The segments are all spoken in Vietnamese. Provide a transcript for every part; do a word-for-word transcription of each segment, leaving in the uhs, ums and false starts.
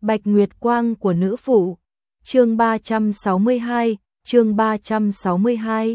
Bạch Nguyệt Quang của nữ phụ. Chương ba trăm sáu mươi hai, chương ba trăm sáu mươi hai.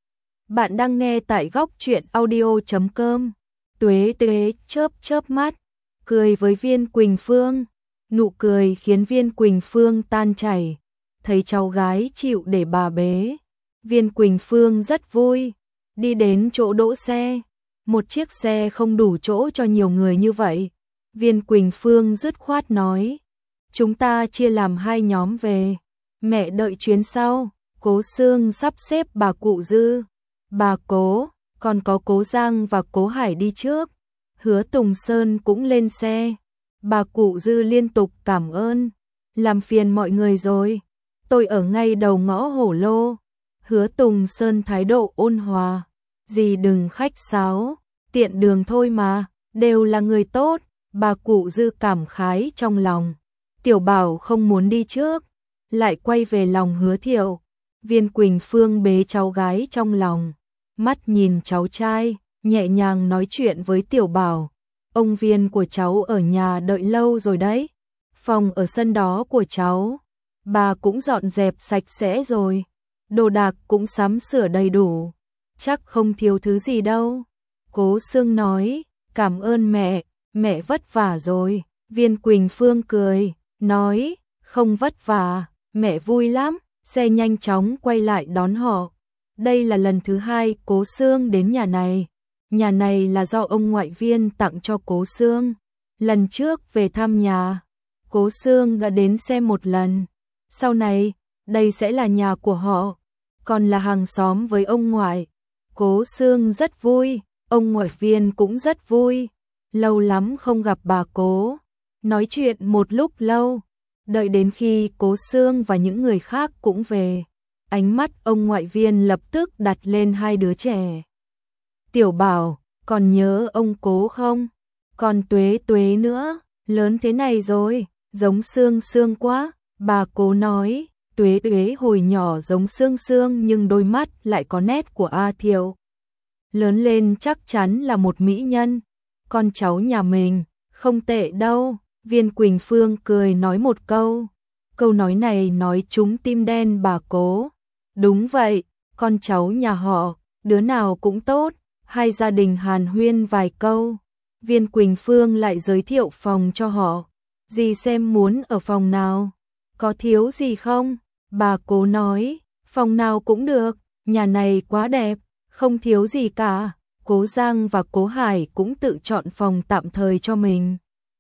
Bạn đang nghe tại góc truyện audio chấm com. Tuế Tuế chớp chớp mắt, cười với Viên Quỳnh Phương, nụ cười khiến Viên Quỳnh Phương tan chảy, thấy cháu gái chịu để bà bế. Viên Quỳnh Phương rất vui, đi đến chỗ đỗ xe, một chiếc xe không đủ chỗ cho nhiều người như vậy. Viên Quỳnh Phương dứt khoát nói, chúng ta chia làm hai nhóm về, mẹ đợi chuyến sau. Cố Sương sắp xếp bà cụ Dư, bà Cố, còn có Cố Giang và Cố Hải đi trước. Hứa Tùng Sơn cũng lên xe. Bà cụ Dư liên tục cảm ơn, làm phiền mọi người rồi, tôi ở ngay đầu ngõ Hổ Lô. Hứa Tùng Sơn thái độ ôn hòa, gì đừng khách sáo, tiện đường thôi mà, đều là người tốt. Bà cụ Dư cảm khái trong lòng. Tiểu Bảo không muốn đi trước, lại quay về lòng Hứa Thiệu. Viên Quỳnh Phương bế cháu gái trong lòng, mắt nhìn cháu trai, nhẹ nhàng nói chuyện với Tiểu Bảo. Ông Viên của cháu ở nhà đợi lâu rồi đấy. Phòng ở sân đó của cháu, bà cũng dọn dẹp sạch sẽ rồi. Đồ đạc cũng sắm sửa đầy đủ, chắc không thiếu thứ gì đâu. Cố Sương nói, cảm ơn mẹ, mẹ vất vả rồi. Viên Quỳnh Phương cười, nói, không vất vả, mẹ vui lắm. Xe nhanh chóng quay lại đón họ. Đây là lần thứ hai Cố Sương đến nhà này. Nhà này là do ông ngoại Viên tặng cho Cố Sương. Lần trước về thăm nhà, Cố Sương đã đến xem một lần. Sau này, đây sẽ là nhà của họ, còn là hàng xóm với ông ngoại. Cố Sương rất vui, ông ngoại Viên cũng rất vui. Lâu lắm không gặp bà Cố, nói chuyện một lúc lâu. Đợi đến khi Cố Sương và những người khác cũng về, ánh mắt ông ngoại Viên lập tức đặt lên hai đứa trẻ. Tiểu Bảo, còn nhớ ông Cố không? Còn Tuế Tuế nữa, lớn thế này rồi, giống Sương Sương quá. Bà Cố nói, Tuế Tuế hồi nhỏ giống Sương Sương nhưng đôi mắt lại có nét của A Thiệu. Lớn lên chắc chắn là một mỹ nhân. Con cháu nhà mình, không tệ đâu. Viên Quỳnh Phương cười nói một câu. Câu nói này nói trúng tim đen bà Cố. Đúng vậy, con cháu nhà họ, đứa nào cũng tốt. Hai gia đình hàn huyên vài câu. Viên Quỳnh Phương lại giới thiệu phòng cho họ. Dì xem muốn ở phòng nào? Có thiếu gì không? Bà Cố nói, phòng nào cũng được, nhà này quá đẹp, không thiếu gì cả. Cố Giang và Cố Hải cũng tự chọn phòng tạm thời cho mình.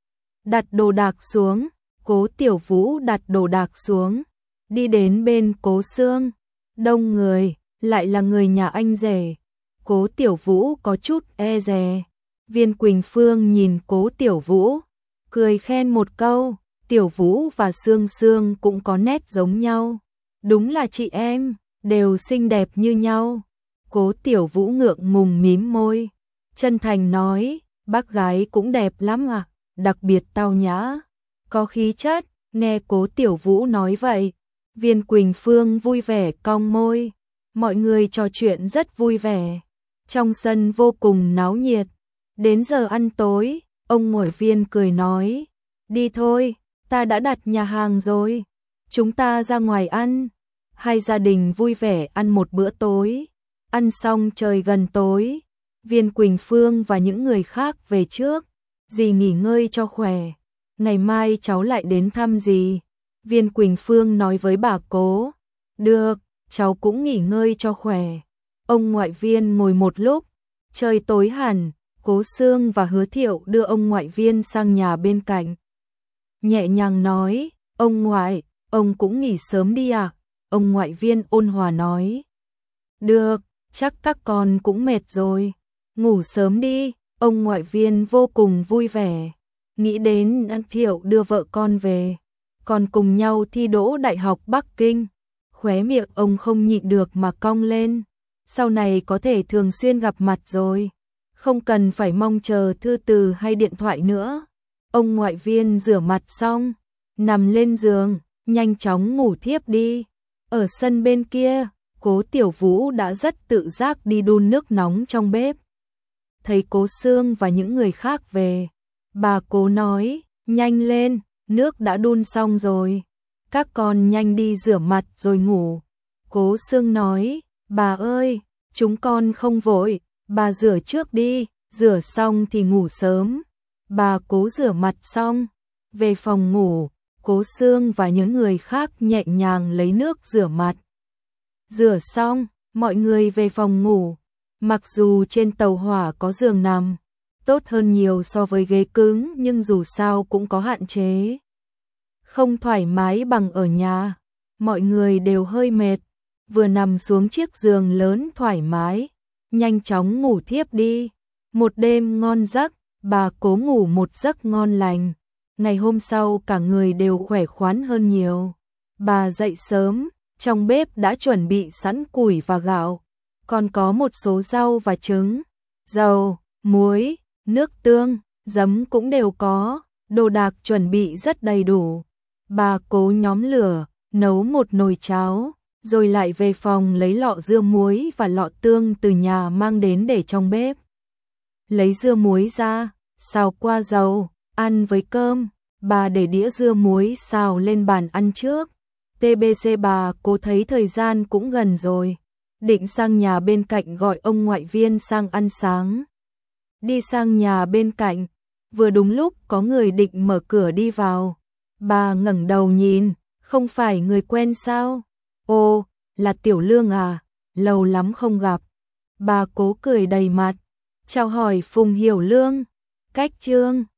Đặt đồ đạc xuống, Cố Tiểu Vũ đặt đồ đạc xuống, đi đến bên Cố Sương. Đông người, lại là người nhà anh rể. Cố Tiểu Vũ có chút e dè. Viên Quỳnh Phương nhìn Cố Tiểu Vũ, cười khen một câu, Tiểu Vũ và Sương Sương cũng có nét giống nhau. Đúng là chị em, đều xinh đẹp như nhau. Cố Tiểu Vũ ngượng ngùng mím môi, chân thành nói, bác gái cũng đẹp lắm à, đặc biệt tao nhã, có khí chất. Nghe Cố Tiểu Vũ nói vậy, Viên Quỳnh Phương vui vẻ cong môi. Mọi người trò chuyện rất vui vẻ, trong sân vô cùng náo nhiệt. Đến giờ ăn tối, ông ngoại Viên cười nói, đi thôi, ta đã đặt nhà hàng rồi, chúng ta ra ngoài ăn. Hai gia đình vui vẻ ăn một bữa tối. Ăn xong trời gần tối, Viên Quỳnh Phương và những người khác về trước. Dì nghỉ ngơi cho khỏe, ngày mai cháu lại đến thăm dì. Viên Quỳnh Phương nói với bà Cố, được, cháu cũng nghỉ ngơi cho khỏe. Ông ngoại Viên ngồi một lúc, trời tối hẳn. Cố Sương và Hứa Thiệu đưa ông ngoại Viên sang nhà bên cạnh. Nhẹ nhàng nói, ông ngoại, ông cũng nghỉ sớm đi à? Ông ngoại Viên ôn hòa nói, được, chắc các con cũng mệt rồi, ngủ sớm đi. Ông ngoại Viên vô cùng vui vẻ, nghĩ đến An Thiệu đưa vợ con về, còn cùng nhau thi đỗ Đại học Bắc Kinh. Khóe miệng ông không nhịn được mà cong lên, sau này có thể thường xuyên gặp mặt rồi, không cần phải mong chờ thư từ hay điện thoại nữa. Ông ngoại Viên rửa mặt xong, nằm lên giường, nhanh chóng ngủ thiếp đi. Ở sân bên kia, Cố Tiểu Vũ đã rất tự giác đi đun nước nóng trong bếp. Thấy Cố Sương và những người khác về, bà Cố nói, nhanh lên, nước đã đun xong rồi, các con nhanh đi rửa mặt rồi ngủ. Cố Xương nói, bà ơi, chúng con không vội, bà rửa trước đi, rửa xong thì ngủ sớm. Bà Cố rửa mặt xong, về phòng ngủ, Cố Xương và những người khác nhẹ nhàng lấy nước rửa mặt. Rửa xong, mọi người về phòng ngủ, mặc dù trên tàu hỏa có giường nằm, tốt hơn nhiều so với ghế cứng nhưng dù sao cũng có hạn chế. Không thoải mái bằng ở nhà, mọi người đều hơi mệt, vừa nằm xuống chiếc giường lớn thoải mái, nhanh chóng ngủ thiếp đi. Một đêm ngon giấc, bà Cố ngủ một giấc ngon lành. Ngày hôm sau cả người đều khỏe khoắn hơn nhiều. Bà dậy sớm, trong bếp đã chuẩn bị sẵn củi và gạo, còn có một số rau và trứng, dầu, muối, nước tương, giấm cũng đều có, đồ đạc chuẩn bị rất đầy đủ. Bà Cố nhóm lửa, nấu một nồi cháo, rồi lại về phòng lấy lọ dưa muối và lọ tương từ nhà mang đến để trong bếp. Lấy dưa muối ra, xào qua dầu, ăn với cơm, bà để đĩa dưa muối xào lên bàn ăn trước. tê bê xê bà Cố thấy thời gian cũng gần rồi, định sang nhà bên cạnh gọi ông ngoại Viên sang ăn sáng. Đi sang nhà bên cạnh, vừa đúng lúc có người định mở cửa đi vào. Bà ngẩng đầu nhìn, không phải người quen sao? Ồ, là Tiểu Lương à, lâu lắm không gặp. Bà Cố cười đầy mặt, chào hỏi Phùng Hiểu Lương, cách Trương.